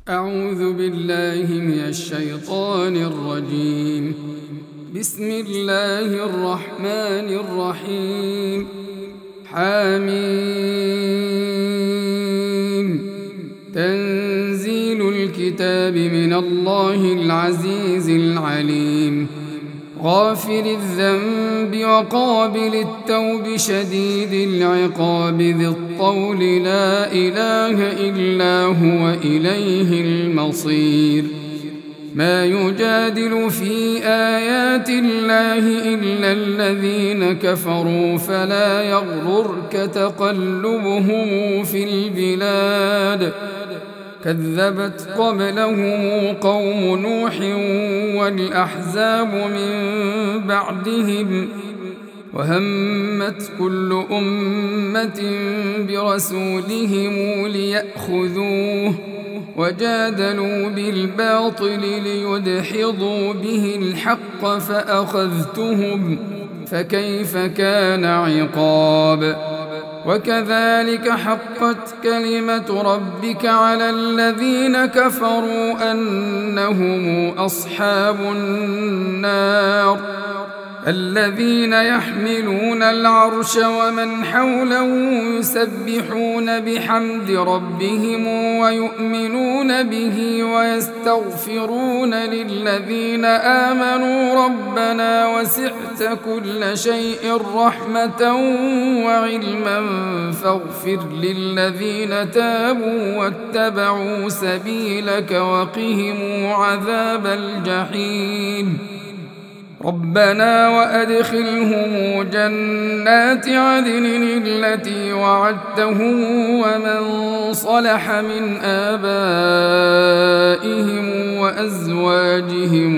أعوذ بالله من الشيطان الرجيم. بسم الله الرحمن الرحيم. حميم. تنزيل الكتاب من الله العزيز العليم. غافر الذنب وقابل التوب شديد العقاب ذي الطول لا إله إلا هو إليه المصير. ما يجادل في آيات الله إلا الذين كفروا فلا يغررك تقلبهم في البلاد. كذبت قبلهم قوم نوح والأحزاب من بعدهم وهمت كل أمة برسولهم ليأخذوه وجادلوا بالباطل ليدحضوا به الحق فأخذتهم فكيف كان عقاب. وكذلك حقت كلمة ربك على الذين كفروا أنهم أصحاب النار. الذين يحملون العرش ومن حوله يسبحون بحمد ربهم ويؤمنون به ويستغفرون للذين آمنوا ربنا وسعت كل شيء رحمة وعلما فاغفر للذين تابوا واتبعوا سبيلك وقهم عذاب الجحيم. ربنا وأدخلهم جنات عدن التي وعدتهم ومن صلح من آبائهم وأزواجهم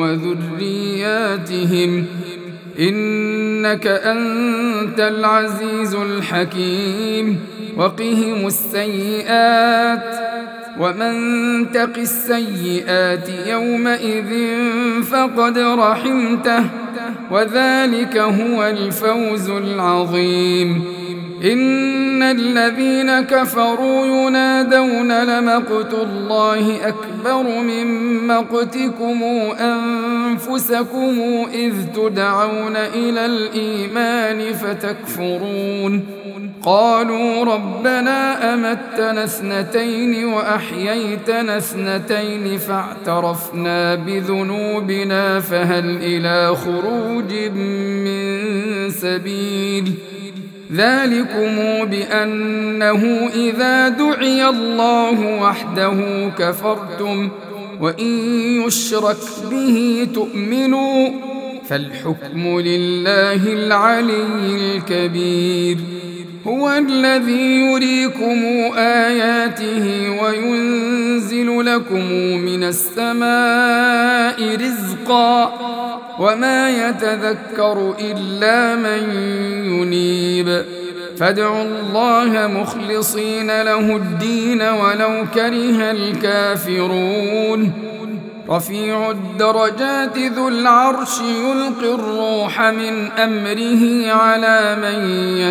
وذرياتهم إنك أنت العزيز الحكيم. وقهم السيئات ومن تق السيئات يومئذ فقد رحمته وذلك هو الفوز العظيم. إن الذين كفروا ينادون لمقت الله أكبر من مقتكم أنفسكم إذ تدعون إلى الإيمان فتكفرون. قالوا ربنا أمتنا اثنتين وأحييتنا اثنتين فاعترفنا بذنوبنا فهل إلى خروج من سبيل. ذلكم بأنه إذا دعي الله وحده كفرتم وإن يشرك به تؤمنوا فالحكم لله العلي الكبير. هو الذي يريكم آياته وينزل لكم من السماء رزقا وما يتذكر إلا من ينيب. فادعوا الله مخلصين له الدين ولو كره الكافرون. رفيع الدرجات ذو العرش يلقي الروح من أمره على من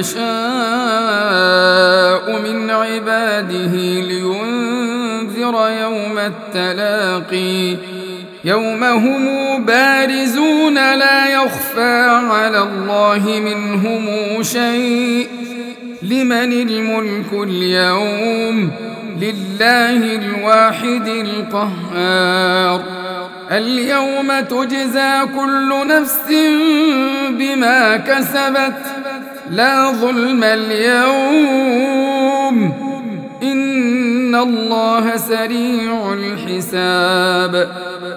يشاء من عباده لينذر يوم التلاقي. يوم هم بارزون لا يخفى على الله منهم شيء. لمن الملك اليوم؟ لله الواحد القهار. اليوم تجزى كل نفس بما كسبت لا ظلم اليوم إن الله سريع الحساب.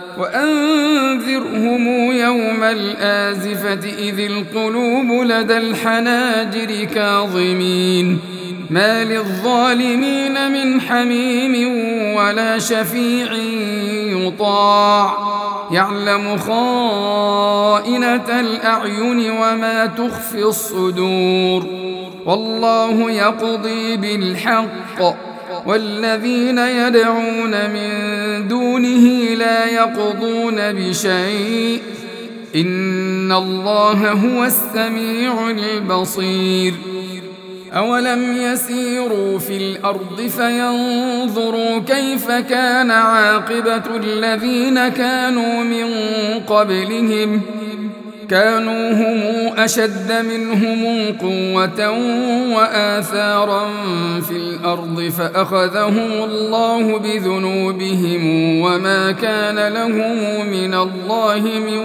وأنذرهم يوم الآزفة إذ القلوب لدى الحناجر كاظمين ما للظالمين من حميم ولا شفيع يطاع. يعلم خائنة الأعين وما تخفي الصدور. والله يقضي بالحق والذين يدعون من دونه لا يقضون بشيء إن الله هو السميع البصير. أولم يسيروا في الأرض فينظروا كيف كان عاقبة الذين كانوا من قبلهم كانوا هم أشد منهم قوة وآثارا في الأرض فأخذهم الله بذنوبهم وما كان لهم من الله من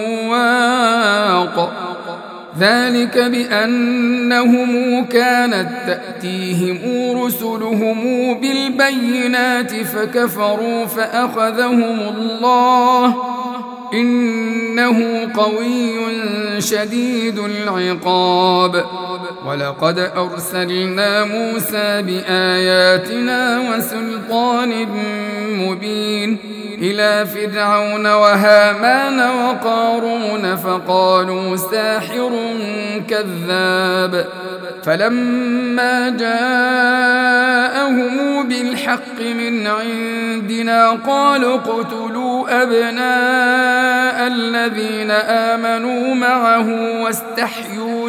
واق ذلك بأنهم كانت تأتيهم رسلهم بالبينات فكفروا فأخذهم الله إنه قوي شديد العقاب ولقد أرسلنا موسى بآياتنا وسلطان مبين إلى فرعون وهامان وقارون فقالوا ساحر كذاب فلما جاءهم بالحق من عندنا قالوا اقتلوا أبناء الذين آمنوا معه واستحيوا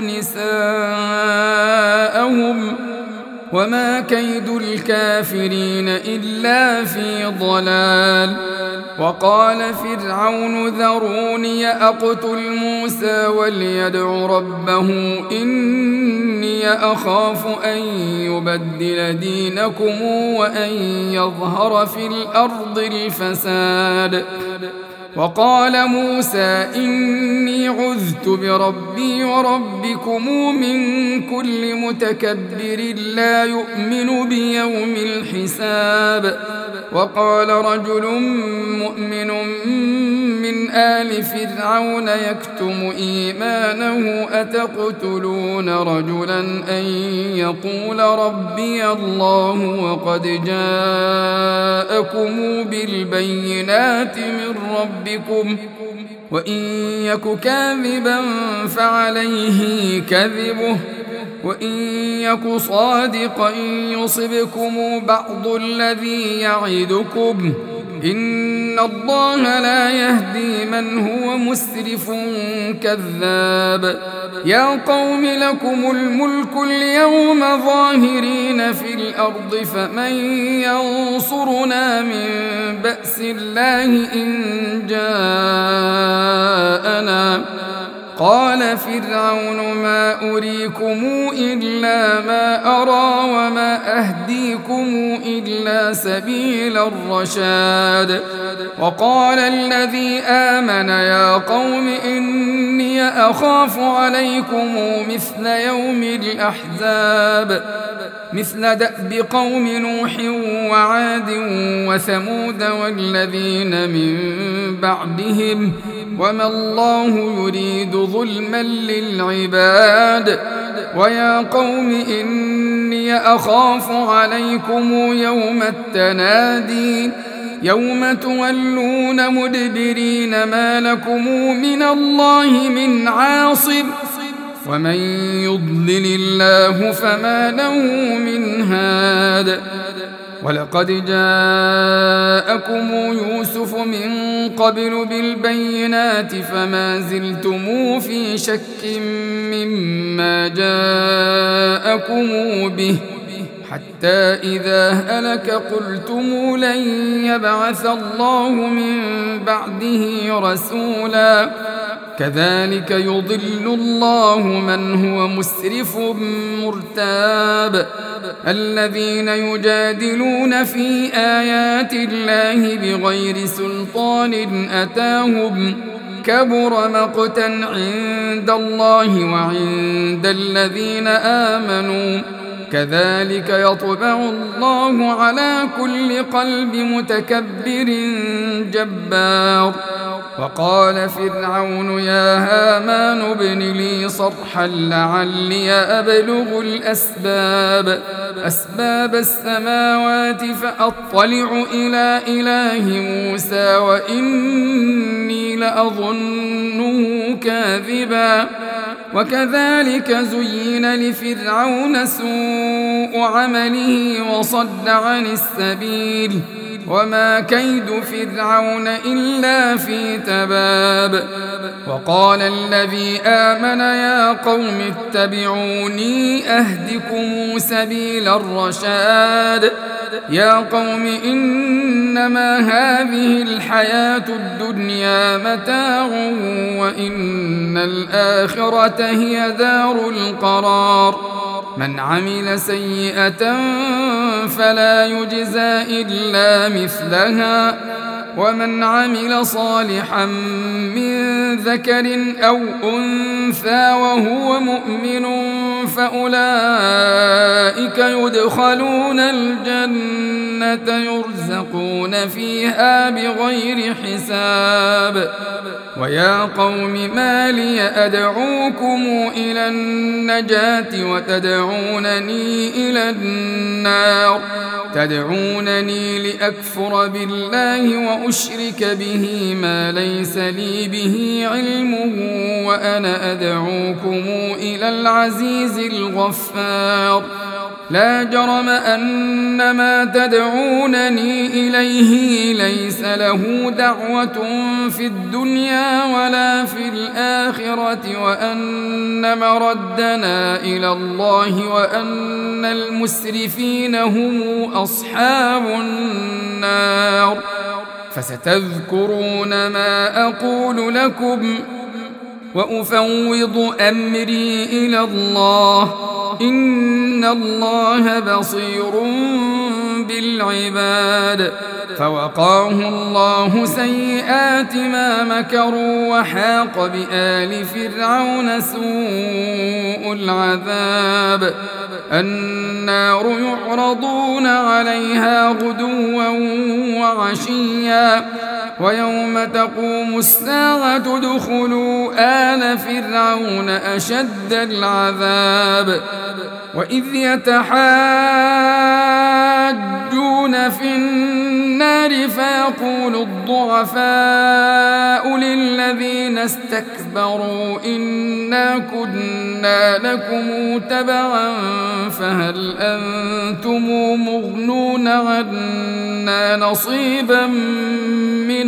نساءهم وما كيد الكافرين إلا في ضلال وقال فرعون ذروني أقتل موسى وليدع ربه إني أخاف أن يبدل دينكم وأن يظهر في الأرض الفساد وقال موسى إني عذت بربي وربكم من كل متكبر لا يؤمن بيوم الحساب وقال رجل مؤمن من آل فرعون يكتم إيمانه أتقتلون رجلا أن يقول ربي الله وقد جاءكم بالبينات من ربكم وإن يك كاذبا فعليه كذبه وإن يك صادقا يصبكم بعض الذي يعدكم إن الله لا يهدي من هو مسرف كذاب يا قوم لكم الملك اليوم ظاهرين في الأرض فمن ينصرنا من بأس الله إن جاءنا قال فرعون ما أريكم إلا ما أرى وما أهديكم إلا سبيل الرشاد وقال الذي آمن يا قوم إني أخاف عليكم مثل يوم الأحزاب مثل دأب قوم نوح وعاد وثمود والذين من بعدهم وما الله يريد ظلما للعباد ويا قوم إني أخاف عليكم يوم التنادي يوم تولون مدبرين ما لكم من الله من عاصم ومن يضلل الله فما له من هاد ولقد جاءكم يوسف من قبل بالبينات فما زلتم في شك مما جاءكم به حتى إذا هلك قلتم لن يبعث الله من بعده رسولا كذلك يضل الله من هو مسرف مرتاب الذين يجادلون في آيات الله بغير سلطان أتاهم كبر مقتا عند الله وعند الذين آمنوا كذلك يطبع الله على كل قلب متكبر جبار وقال فرعون يا هامان ابن لي صرحا لعلي أبلغ أسباب السماوات فأطلع إلى إله موسى وإني لأظنه كاذبا وكذلك زين لفرعون سوء عمله وصد عن السبيل وما كيد فرعون إلا في تباب وقال الذي آمن يا قوم اتبعوني أهدكم سبيل الرشاد يا قوم إنما هذه الحياة الدنيا متاع وإن الآخرة هي دار القرار من عمل سيئة فلا يجزى إلا مثلها ومن عمل صالحا من ذكر أو أنثى وهو مؤمن فأولئك يدخلون الجنة يرزقون فيها بغير حساب ويا قوم ما لي أدعوكم إلى النجاة وتدعونني إلى النار تدعونني لأكفر بالله وأشرك به ما ليس لي به علم وأنا أدعوكم إلى العزيز الغفار لا جرم أن ما تدعونني إليه ليس له دعوة في الدنيا ولا في الآخرة وأن مردنا إلى الله وأن المسرفين هم أصحاب النار فستذكرون ما أقول لكم وأفوض أمري إلى الله إن الله بصير بالعباد فوقاه الله سيئات ما مكروا وحاق بآل فرعون سوء العذاب النار يعرضون عليها غدوا وعشيا ويوم تقوم الساعة ادخلوا آل فرعون أشد العذاب وإذ يتحاجون في النار فيقول الضعفاء للذين استكبروا إنا كنا لكم تبعا فهل أنتم مغنون عنا نصيبا من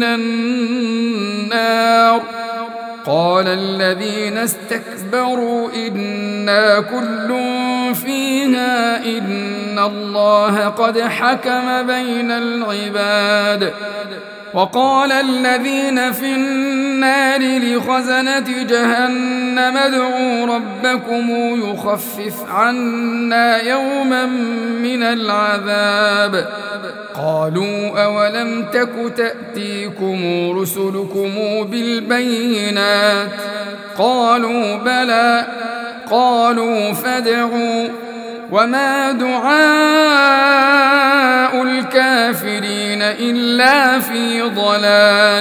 النار قال الذين استكبروا إنا كل فيها إن الله قد حكم بين العباد وقال الذين في النار لخزنة جهنم ادعوا ربكم يخفف عنا يوما من العذاب قالوا أولم تك تأتيكم رسلكم بالبينات قالوا بلى قالوا فادعوا وما دعاء الكافرين إلا في ضلال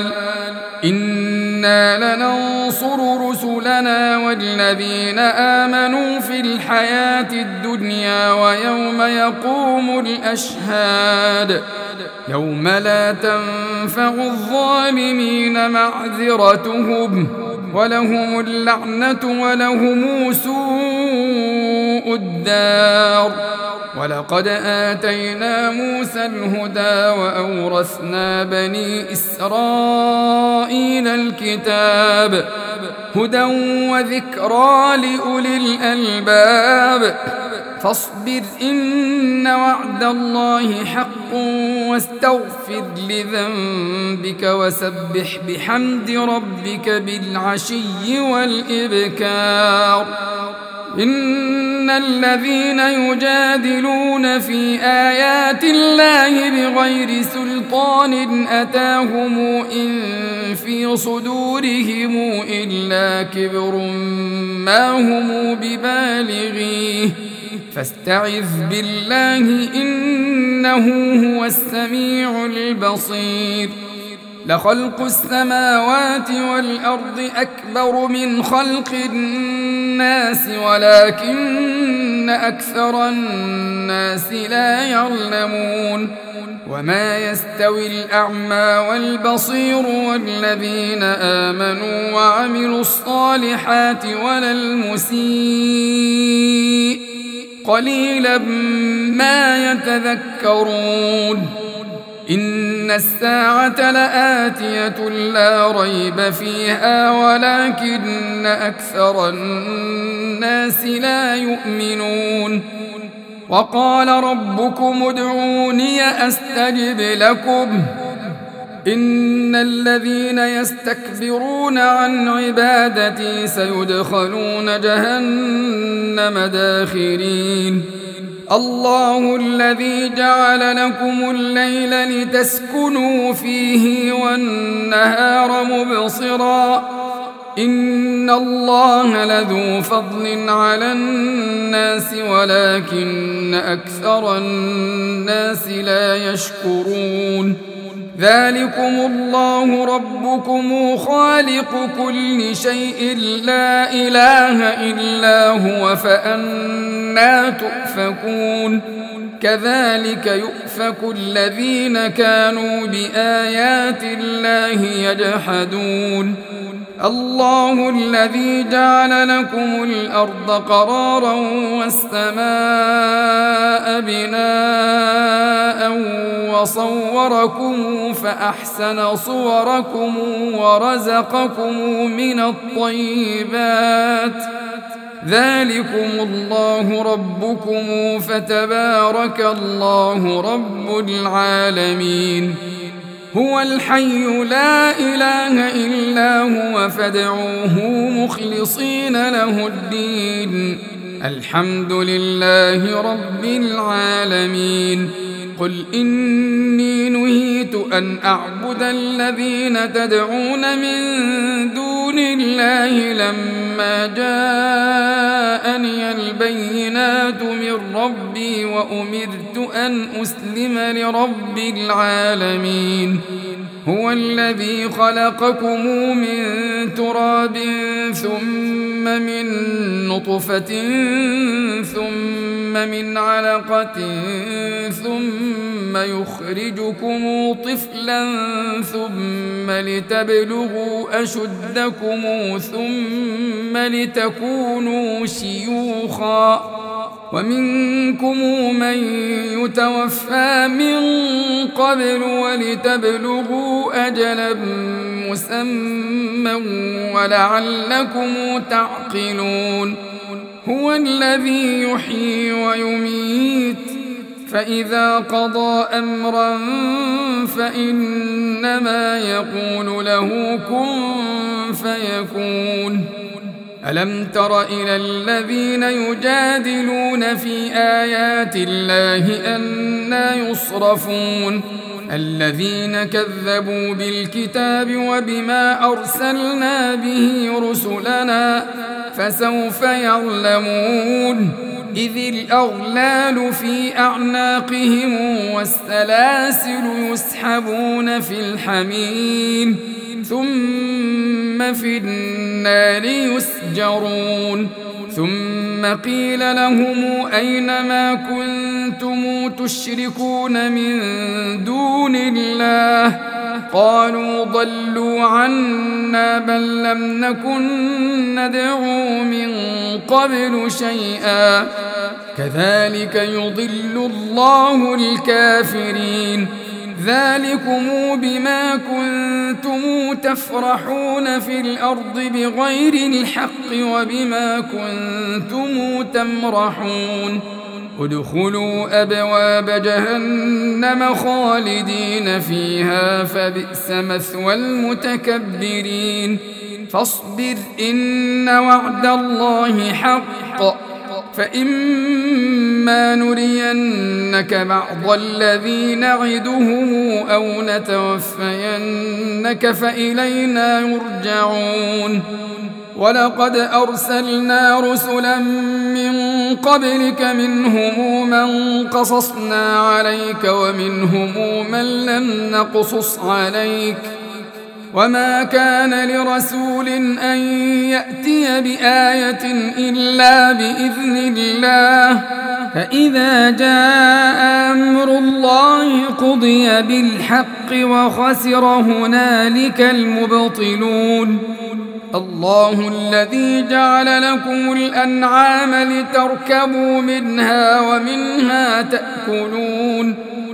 إنا لننصر رسلنا والذين آمنوا في الحياة الدنيا ويوم يقوم الأشهاد يوم لا تنفع الظالمين معذرتهم ولهم اللعنة ولهم سوء الدار ولقد آتينا موسى الهدى وأورثنا بني إسرائيل الكتاب هدى وذكرى لأولي الألباب فاصبر إن وعد الله حق واستغفر لذنبك وسبح بحمد ربك بالعشي والإبكار إن الذين يجادلون في آيات الله بغير سلطان أتاهم إن في صدورهم إلا كبر ما هم ببالغيه فاستعذ بالله إنه هو السميع البصير لخلق السماوات والأرض أكبر من خلق الناس ولكن أكثر الناس لا يعلمون وما يستوي الأعمى والبصير والذين آمنوا وعملوا الصالحات ولا المسيء قليلا ما يتذكرون إن الساعة لآتية لا ريب فيها ولكن أكثر الناس لا يؤمنون وقال ربكم ادعوني أستجب لكم إن الذين يستكبرون عن عبادتي سيدخلون جهنم داخرين الله الذي جعل لكم الليل لتسكنوا فيه والنهار مبصرا إن الله لذو فضل على الناس ولكن أكثر الناس لا يشكرون ذلكم الله ربكم خالق كل شيء لا إله إلا هو فأنى تؤفكون كذلك يؤفك الذين كانوا بآيات الله يجحدون الله الذي جعل لكم الأرض قرارا والسماء بناء وصوركم فأحسن صوركم ورزقكم من الطيبات ذلكم الله ربكم فتبارك الله رب العالمين هو الحي لا إله إلا هو فادعوه مخلصين له الدين الحمد لله رب العالمين قل إني نهيت أن أعبد الذين تدعون من دون الله لما جاءني البينات من ربي وأمرت أن أسلم لرب العالمين هو الذي خلقكم من تراب ثم من نطفة ثم من علقة ثم يخرجكم طفلا ثم لتبلغوا أشدكم ثم لتكونوا شيوخا ومنكم من يتوفى من قبل ولتبلغوا أجلا مسمى ولعلكم تعقلون هو الذي يحيي ويميت فإذا قضى أمرا فإنما يقول له كن فيكون ألم تر إلى الذين يجادلون في آيات الله أنى يصرفون الذين كذبوا بالكتاب وبما أرسلنا به رسلنا فسوف يعلمون إذ الأغلال في أعناقهم والسلاسل يسحبون في الحميم ثم في النار يسجرون ثم قيل لهم أين ما كنتم تشركون من دون الله قالوا ضلوا عنا بل لم نكن ندعو من قبل شيئا كذلك يضل الله الكافرين ذلكم بما كنتم تفرحون في الأرض بغير الحق وبما كنتم تمرحون ادخلوا أبواب جهنم خالدين فيها فبئس مثوى المتكبرين فاصبر إن وعد الله حق فإما نرينك بعض الذي نعدهم أو نتوفينك فإلينا يرجعون ولقد أرسلنا رسلا من قبلك منهم من قصصنا عليك ومنهم من لم نقصص عليك وما كان لرسول أن يأتي بآية إلا بإذن الله فإذا جاء أمر الله قضي بالحق وخسر هنالك المبطلون الله الذي جعل لكم الأنعام لتركبوا منها ومنها تأكلون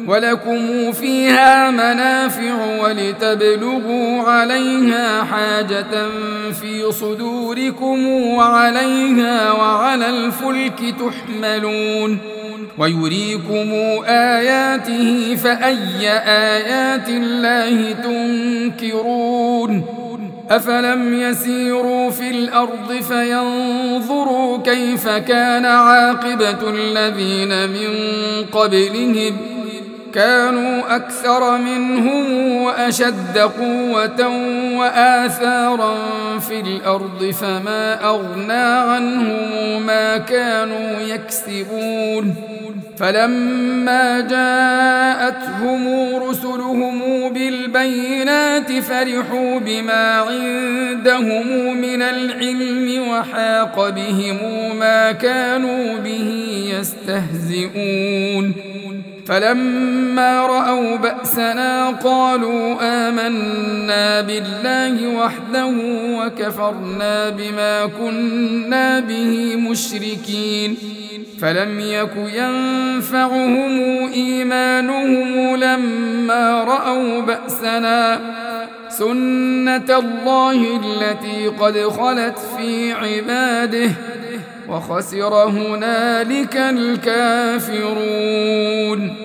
ولكم فيها منافع ولتبلغوا عليها حاجة في صدوركم وعليها وعلى الفلك تحملون ويريكم آياته فأي آيات الله تنكرون أفلم يسيروا في الأرض فينظروا كيف كان عاقبة الذين من قبلهم كانوا أكثر منهم وأشد قوة وآثارا في الأرض فما أغنى عنهم ما كانوا يكسبون فلما جاءتهم رسلهم بالبينات فرحوا بما عندهم من العلم وحاق بهم ما كانوا به يستهزئون فلما رأوا بأسنا قالوا آمنا بالله وحده وكفرنا بما كنا به مشركين فلم يك ينفعهم إيمانهم لما رأوا بأسنا سنة الله التي قد خلت في عباده وخسر هنالك الكافرون